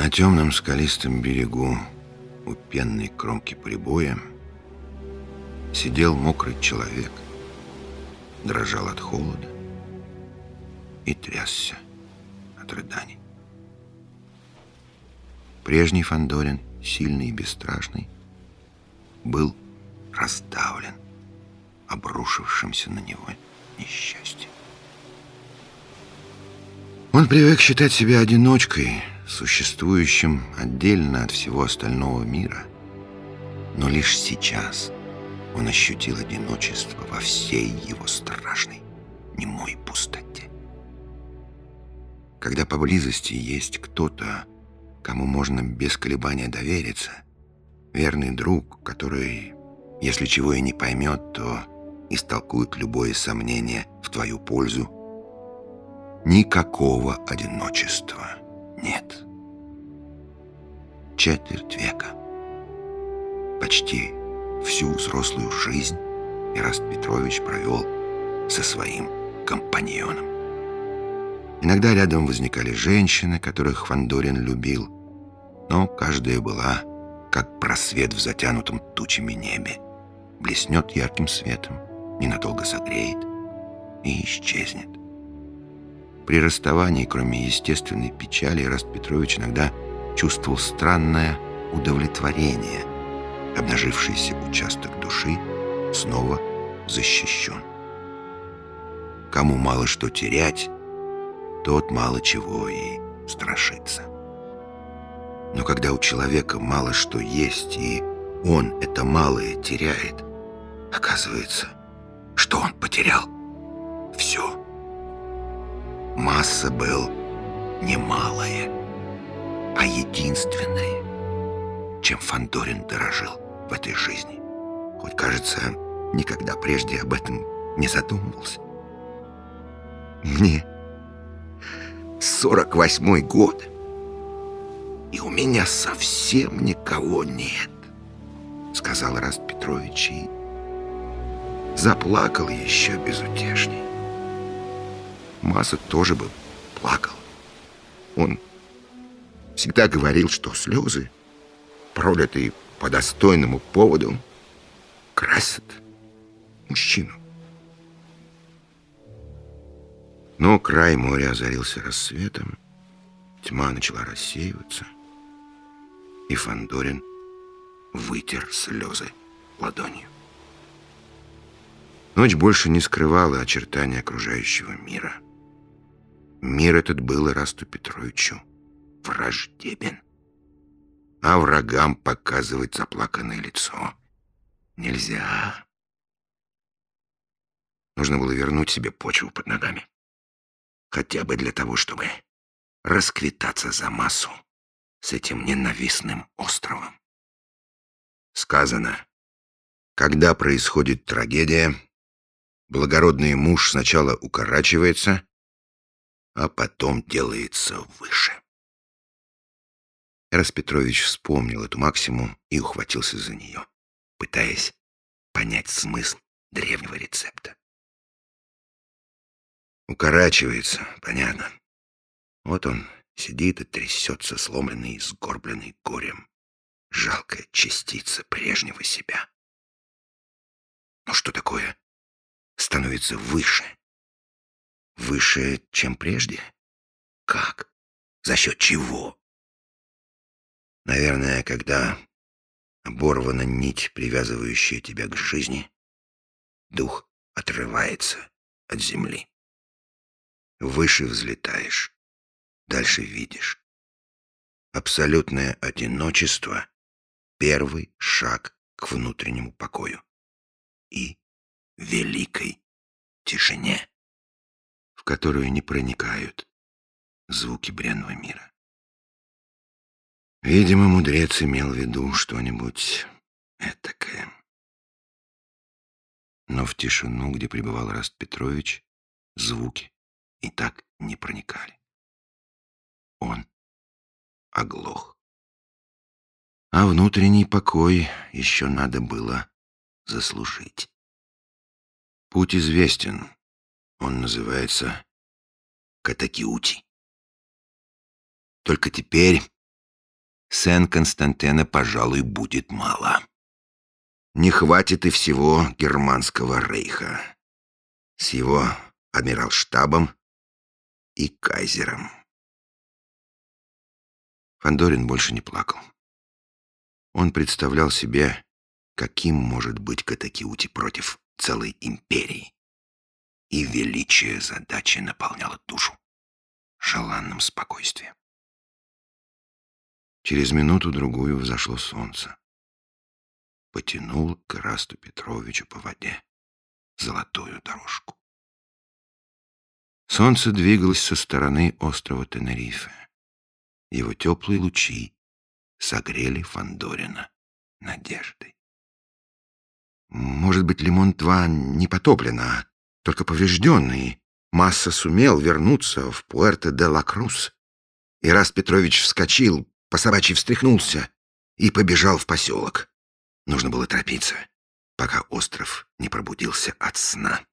На темном скалистом берегу у пенной кромки прибоя сидел мокрый человек, дрожал от холода и трясся от рыданий. Прежний Фандорин, сильный и бесстрашный, был раздавлен обрушившимся на него несчастьем. Он привык считать себя одиночкой, существующим отдельно от всего остального мира, но лишь сейчас он ощутил одиночество во всей его страшной, немой пустоте. Когда поблизости есть кто-то, кому можно без колебания довериться, верный друг, который, если чего и не поймет, то истолкует любое сомнение в твою пользу, никакого одиночества нет. Четверть века, почти всю взрослую жизнь Эраст Петрович провел со своим компаньоном. Иногда рядом возникали женщины, которых Фандорин любил, но каждая была как просвет в затянутом тучами небе. Блеснет ярким светом, ненадолго согреет и исчезнет. При расставании, кроме естественной печали, Эраст Петрович иногда чувствовал странное удовлетворение. Обнажившийся участок души снова защищен. Кому мало что терять, тот мало чего и страшится. Но когда у человека мало что есть, и он это малое теряет, оказывается, что он потерял все. Масса был не малая, а единственное, чем Фандорин дорожил в этой жизни. Хоть, кажется, никогда прежде об этом не задумывался. Мне 48-й год, и у меня совсем никого нет, сказал Эраст Петрович и заплакал еще безутешней. Масса тоже бы плакал. Он всегда говорил, что слезы, пролитые по достойному поводу, красят мужчину. Но край моря озарился рассветом, тьма начала рассеиваться, и Фандорин вытер слезы ладонью. Ночь больше не скрывала очертания окружающего мира. Мир этот был Эрасту Петровичу враждебен, а врагам показывать заплаканное лицо нельзя. Нужно было вернуть себе почву под ногами, хотя бы для того, чтобы расквитаться за массу с этим ненавистным островом. Сказано, когда происходит трагедия, благородный муж сначала укорачивается, а потом делается выше. Эраст Петрович вспомнил эту максиму и ухватился за нее, пытаясь понять смысл древнего рецепта. Укорачивается, понятно. Вот он сидит и трясется, сломленный и сгорбленный горем. Жалкая частица прежнего себя. Но что такое становится выше? Выше, чем прежде? Как? За счет чего? Наверное, когда оборвана нить, привязывающая тебя к жизни, дух отрывается от земли. Выше взлетаешь, дальше видишь. Абсолютное одиночество — первый шаг к внутреннему покою и великой тишине, в которую не проникают звуки бренного мира. Видимо, мудрец имел в виду что-нибудь этакое. Но в тишину, где пребывал Эраст Петрович, звуки и так не проникали. Он оглох. А внутренний покой еще надо было заслужить. Путь известен. Он называется Катакиути. Только теперь Сен-Константена, пожалуй, будет мало. Не хватит и всего германского рейха с его адмиралштабом и кайзером. Фандорин больше не плакал. Он представлял себе, каким может быть Катакиути против целой империи. И величие задачи наполняло душу желанным спокойствием. Через минуту-другую взошло солнце. Потянуло к Ирасту Петровичу по воде золотую дорожку. Солнце двигалось со стороны острова Тенерифе. Его теплые лучи согрели Фандорина надеждой. Может быть, Лимон-2 не потоплен, а только поврежденный. Масса сумел вернуться в Пуэрто-де-ла-Крус. Ираст Петрович вскочил, по-собачьи встряхнулся и побежал в поселок. Нужно было торопиться, пока остров не пробудился от сна.